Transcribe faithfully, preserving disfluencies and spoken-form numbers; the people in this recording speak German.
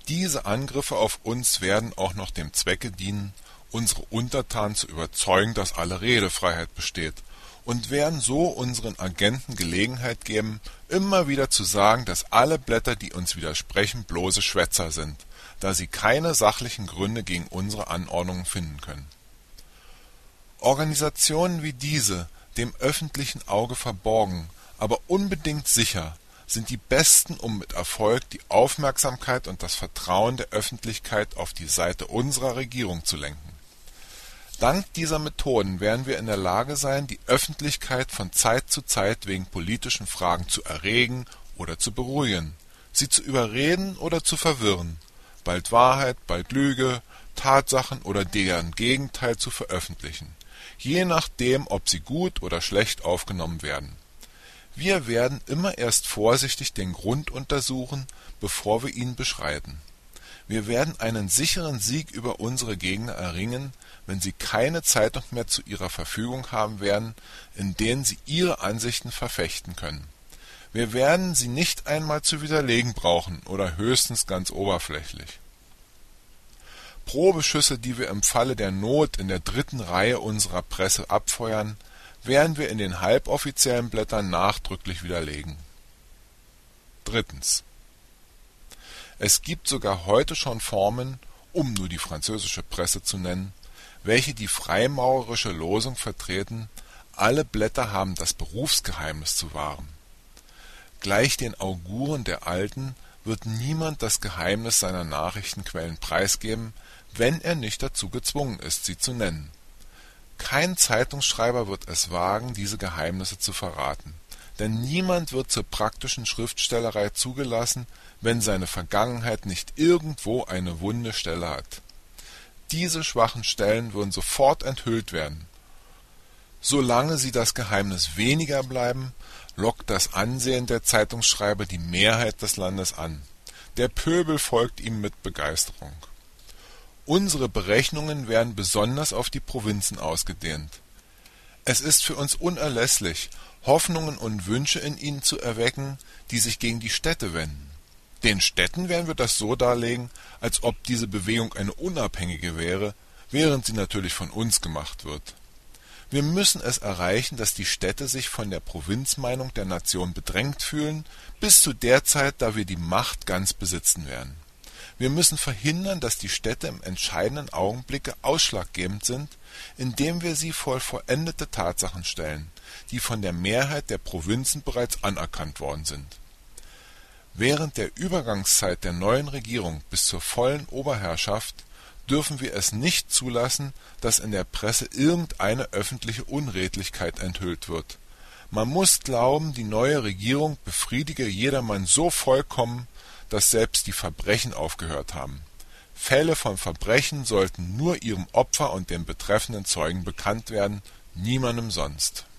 Diese Angriffe auf uns werden auch noch dem Zwecke dienen, unsere Untertanen zu überzeugen, dass alle Redefreiheit besteht, und werden so unseren Agenten Gelegenheit geben, immer wieder zu sagen, dass alle Blätter, die uns widersprechen, bloße Schwätzer sind, da sie keine sachlichen Gründe gegen unsere Anordnungen finden können. Organisationen wie diese, dem öffentlichen Auge verborgen, aber unbedingt sicher, sind die besten, um mit Erfolg die Aufmerksamkeit und das Vertrauen der Öffentlichkeit auf die Seite unserer Regierung zu lenken. Dank dieser Methoden werden wir in der Lage sein, die Öffentlichkeit von Zeit zu Zeit wegen politischen Fragen zu erregen oder zu beruhigen, sie zu überreden oder zu verwirren, bald Wahrheit, bald Lüge, Tatsachen oder deren Gegenteil zu veröffentlichen, je nachdem, ob sie gut oder schlecht aufgenommen werden. Wir werden immer erst vorsichtig den Grund untersuchen, bevor wir ihn beschreiten. Wir werden einen sicheren Sieg über unsere Gegner erringen, wenn sie keine Zeitung mehr zu ihrer Verfügung haben werden, in denen sie ihre Ansichten verfechten können. Wir werden sie nicht einmal zu widerlegen brauchen oder höchstens ganz oberflächlich. Probeschüsse, die wir im Falle der Not in der dritten Reihe unserer Presse abfeuern, werden wir in den halboffiziellen Blättern nachdrücklich widerlegen. Drittens. Es gibt sogar heute schon Formen, um nur die französische Presse zu nennen, welche die freimaurerische Losung vertreten, alle Blätter haben das Berufsgeheimnis zu wahren. Gleich den Auguren der Alten wird niemand das Geheimnis seiner Nachrichtenquellen preisgeben, wenn er nicht dazu gezwungen ist, sie zu nennen. Kein Zeitungsschreiber wird es wagen, diese Geheimnisse zu verraten, denn niemand wird zur praktischen Schriftstellerei zugelassen, wenn seine Vergangenheit nicht irgendwo eine wunde Stelle hat. Diese schwachen Stellen würden sofort enthüllt werden. Solange sie das Geheimnis weniger bleiben, lockt das Ansehen der Zeitungsschreiber die Mehrheit des Landes an. Der Pöbel folgt ihm mit Begeisterung. Unsere Berechnungen werden besonders auf die Provinzen ausgedehnt. Es ist für uns unerlässlich, Hoffnungen und Wünsche in ihnen zu erwecken, die sich gegen die Städte wenden. Den Städten werden wir das so darlegen, als ob diese Bewegung eine unabhängige wäre, während sie natürlich von uns gemacht wird. Wir müssen es erreichen, dass die Städte sich von der Provinzmeinung der Nation bedrängt fühlen, bis zu der Zeit, da wir die Macht ganz besitzen werden. Wir müssen verhindern, dass die Städte im entscheidenden Augenblicke ausschlaggebend sind, indem wir sie vor vollendete Tatsachen stellen, die von der Mehrheit der Provinzen bereits anerkannt worden sind. Während der Übergangszeit der neuen Regierung bis zur vollen Oberherrschaft dürfen wir es nicht zulassen, dass in der Presse irgendeine öffentliche Unredlichkeit enthüllt wird. Man muss glauben, die neue Regierung befriedige jedermann so vollkommen, dass selbst die Verbrechen aufgehört haben. Fälle von Verbrechen sollten nur ihrem Opfer und den betreffenden Zeugen bekannt werden, niemandem sonst.